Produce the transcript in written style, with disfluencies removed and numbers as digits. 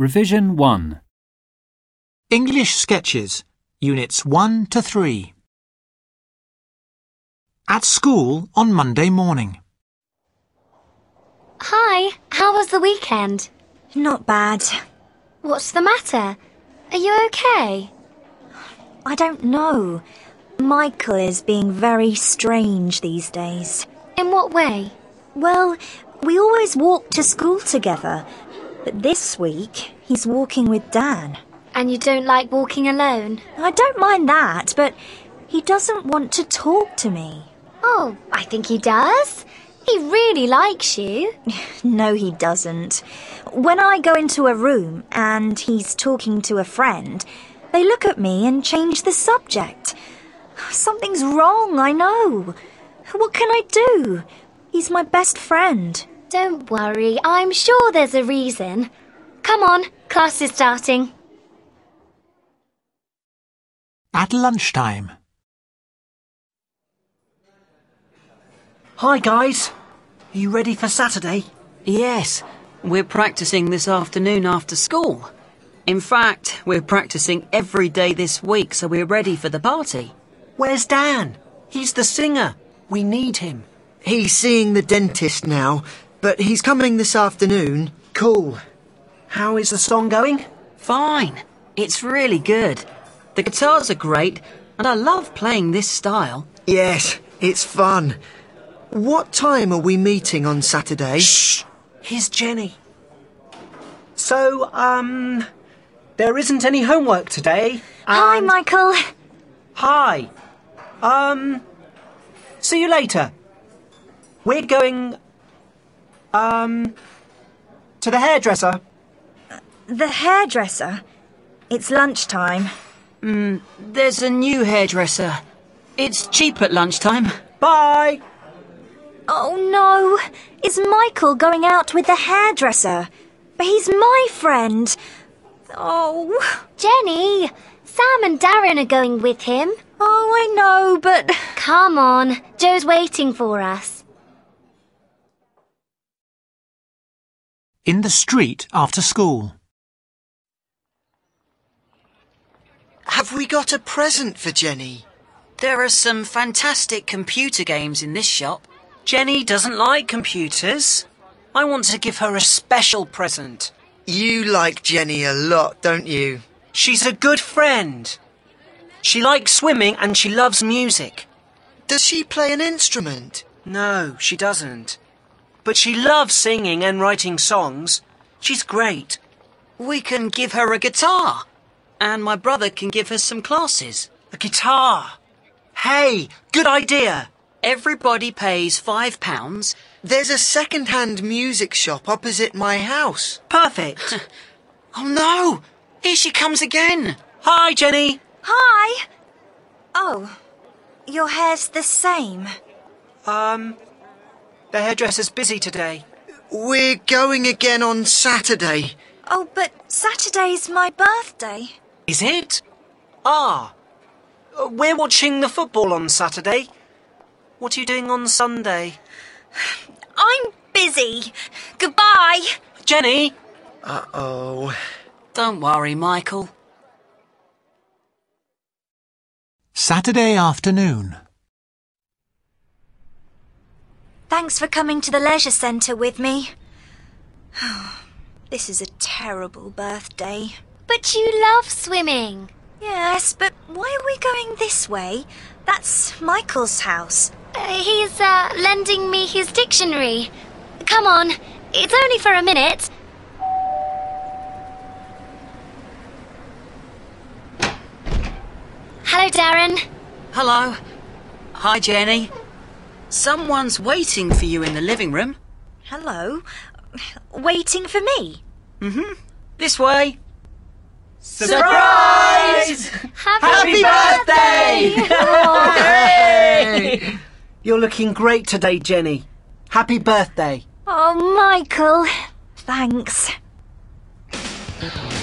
Revision 1. English Sketches, Units 1 to 3. At school on Monday morning. Hi, how was the weekend? Not bad. What's the matter? Are you okay? I don't know. Michael is being very strange these days. In what way? Well, we always walk to school together, but this week he's walking with Dan. And you don't like walking alone? I don't mind that, but he doesn't want to talk to me. Oh, I think he does. He really likes you. No, he doesn't. When I go into a room and he's talking to a friend, they look at me and change the subject. Something's wrong, I know. What can I do? He's my best friend. Don't worry, I'm sure there's a reason. Come on, class is starting. At lunchtime. Hi guys, are you ready for Saturday? Yes, we're practicing this afternoon after school. In fact, we're practicing every day this week so we're ready for the party. Where's Dan? He's the singer. We need him. He's seeing the dentist now, but he's coming this afternoon. Cool. How is the song going? Fine, it's really good. The guitars are great and I love playing this style. Yes, it's fun. What time are we meeting on Saturday? Shh! Here's Jenny. So, there isn't any homework today. Hi, Michael. Hi. See you later. We're going, to the hairdresser. The hairdresser? It's lunchtime. There's a new hairdresser. It's cheap at lunchtime. Bye! Oh no! Is Michael going out with the hairdresser? But he's my friend. Oh. Jenny, Sam and Darren are going with him. Oh, I know, but... Come on, Joe's waiting for us. In the street after school. Have we got a present for Jenny? There are some fantastic computer games in this shop. Jenny doesn't like computers. I want to give her a special present. You like Jenny a lot, don't you? She's a good friend. She likes swimming and she loves music. Does she play an instrument? No, she doesn't. But she loves singing and writing songs. She's great. We can give her a guitar. And my brother can give her some classes. A guitar. Hey, good idea. Everybody pays £5. There's a second-hand music shop opposite my house. Perfect. Oh no! Here she comes again. Hi, Jenny. Hi! Oh, your hair's the same. The hairdresser's busy today. We're going again on Saturday. Oh, but Saturday's my birthday. Is it? We're watching the football on Saturday. What are you doing on Sunday? I'm busy. Goodbye. Jenny! Uh-oh. Don't worry, Michael. Saturday afternoon. Thanks for coming to the leisure centre with me. This is a terrible birthday. But you love swimming. Yes, but why are we going this way? That's Michael's house. He's lending me his dictionary. Come on, it's only for a minute. Hello, Darren. Hello. Hi, Jenny. Someone's waiting for you in the living room. Hello? Waiting for me? This way. Surprise! Happy birthday! Hooray! You're looking great today, Jenny. Happy birthday. Oh, Michael. Thanks.